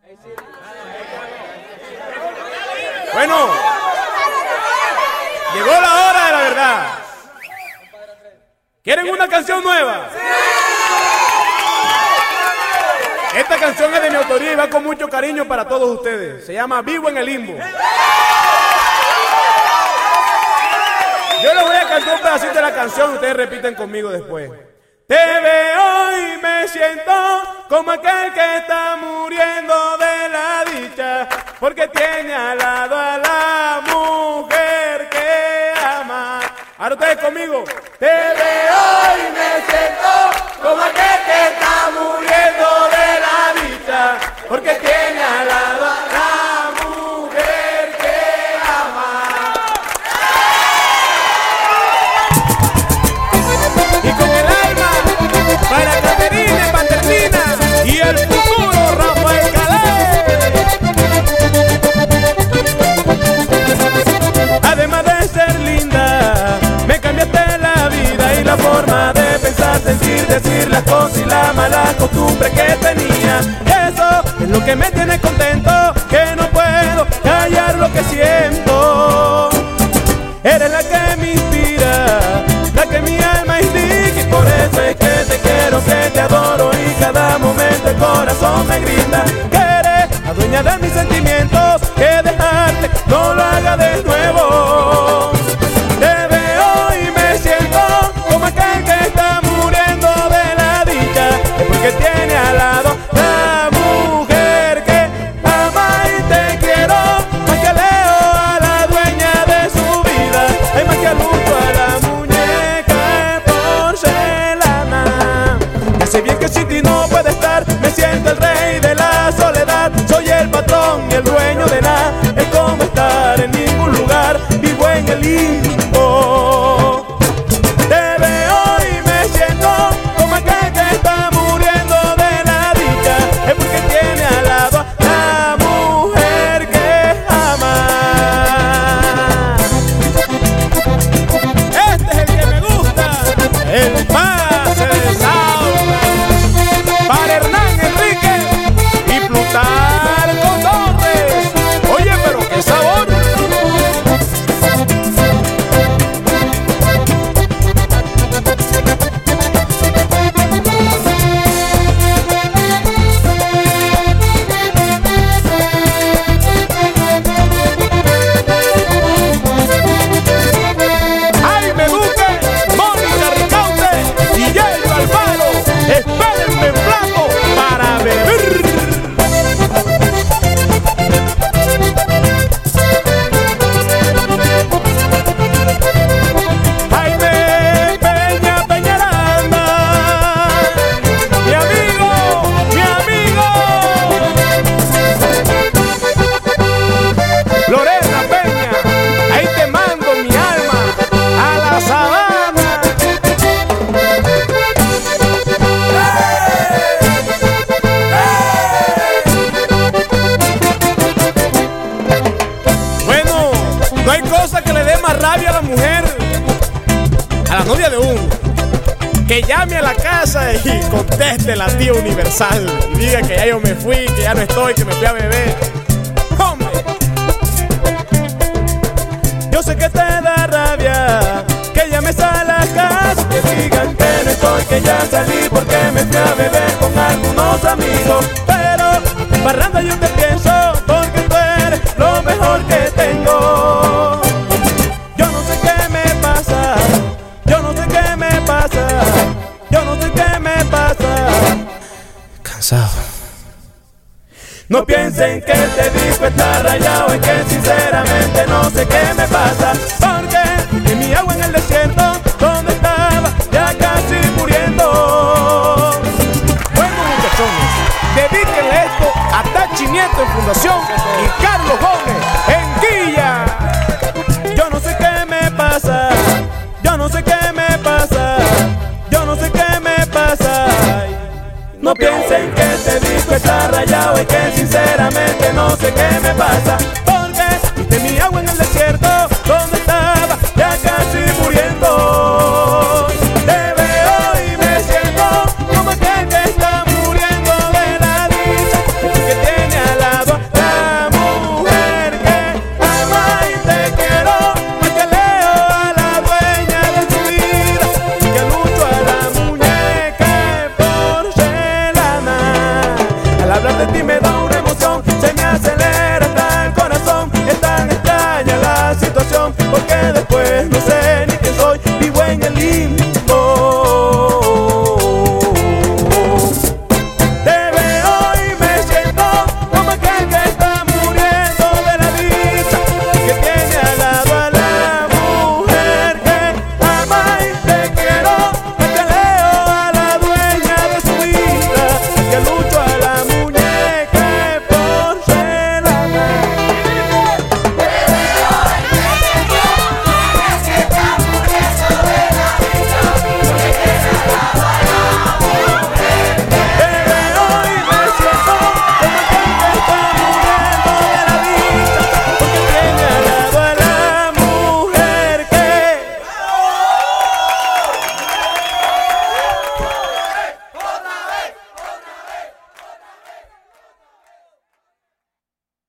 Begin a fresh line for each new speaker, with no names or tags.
Bueno, llegó la hora de la verdad. ¿Quieren una canción nueva? Esta canción es de mi autoría y va con mucho cariño para todos ustedes. Se llama Vivo en el Limbo. Yo les voy a cantar un pedacito de la canción y ustedes repiten conmigo después. Te veo y me siento como aquel que está muriendo de la dicha, porque tiene al lado a la mujer que ama. Ahora ustedes conmigo. Te veo y me siento como aquel que está muriendo de la dicha, porque tiene al lado a la mujer que ama. Y con el alma para Caterina Paternina y el futuro Rafael Calais. Además de ser linda, me cambiaste la vida y la forma de pensar, sentir, decir las cosas y la mala costumbre que tenía. Eso es lo que me tiene contento, que no puedo callar lo que siento. Eres la que me inspira, la que mi alma indica, y por eso es que te quiero, que te adoro, y cada momento el corazón me grita que eres la dueña de mis sentimientos, que dejarte no lo haga de nuevo. Te veo y me siento como aquel que está muriendo de la dicha, es porque tiene al lado la mujer que ama y te quiero, más que Leo a la dueña de su vida, hay más que a Lucho a la muñeca de porcelana. Ya sé bien que sin ti no puede estar, me siento el rey de la soledad, soy el patrón y el dueño de nada, es como estar en ningún lugar, vivo en el limbo. Te veo y me siento como aquel que está muriendo de la dicha, es porque tiene al lado a la mujer que ama. Este es el que me gusta, el pase de Saura, para Hernán Enrique y Plutarco Torres. Oye, pero qué sabor. Jaime Duque, Mónica Ricaute y Yello Alfaro, espérenme en plato para beber. Jaime Peña Peñaranda, mi amigo, mi amigo. Lorena Peña, ahí te mando mi alma a la sabana. Bueno, no hay cosa que le dé más rabia a la mujer, a la novia de uno, que llame a la casa y conteste la tía universal y diga que ya yo me fui, que ya no estoy, que me fui a beber. ¡Hombre! Yo sé que te da rabia que llames a la casa, que digan que no estoy, que ya salí porque me fui a beber con algunos amigos. Pero en parranda yo te pienso, porque tú eres lo mejor que tengo. Yo no sé qué me pasa, yo no sé qué me pasa, yo no sé qué me pasa. Cansado. No piensen que este disco está rayado, es que sinceramente no sé qué me pasa, porque en mi agua en el desierto, donde estaba ya casi muriendo. Bueno, muchachones, dedíquenle esto a Tachi Nieto en Fundación y Carlos Gómez en Guilla. Yo no sé qué me pasa, yo no sé qué me pasa, yo no sé qué me pasa. No piensen que este disco está rayado, es que sinceramente no sé qué me pasa, porque de mi agua en el desierto,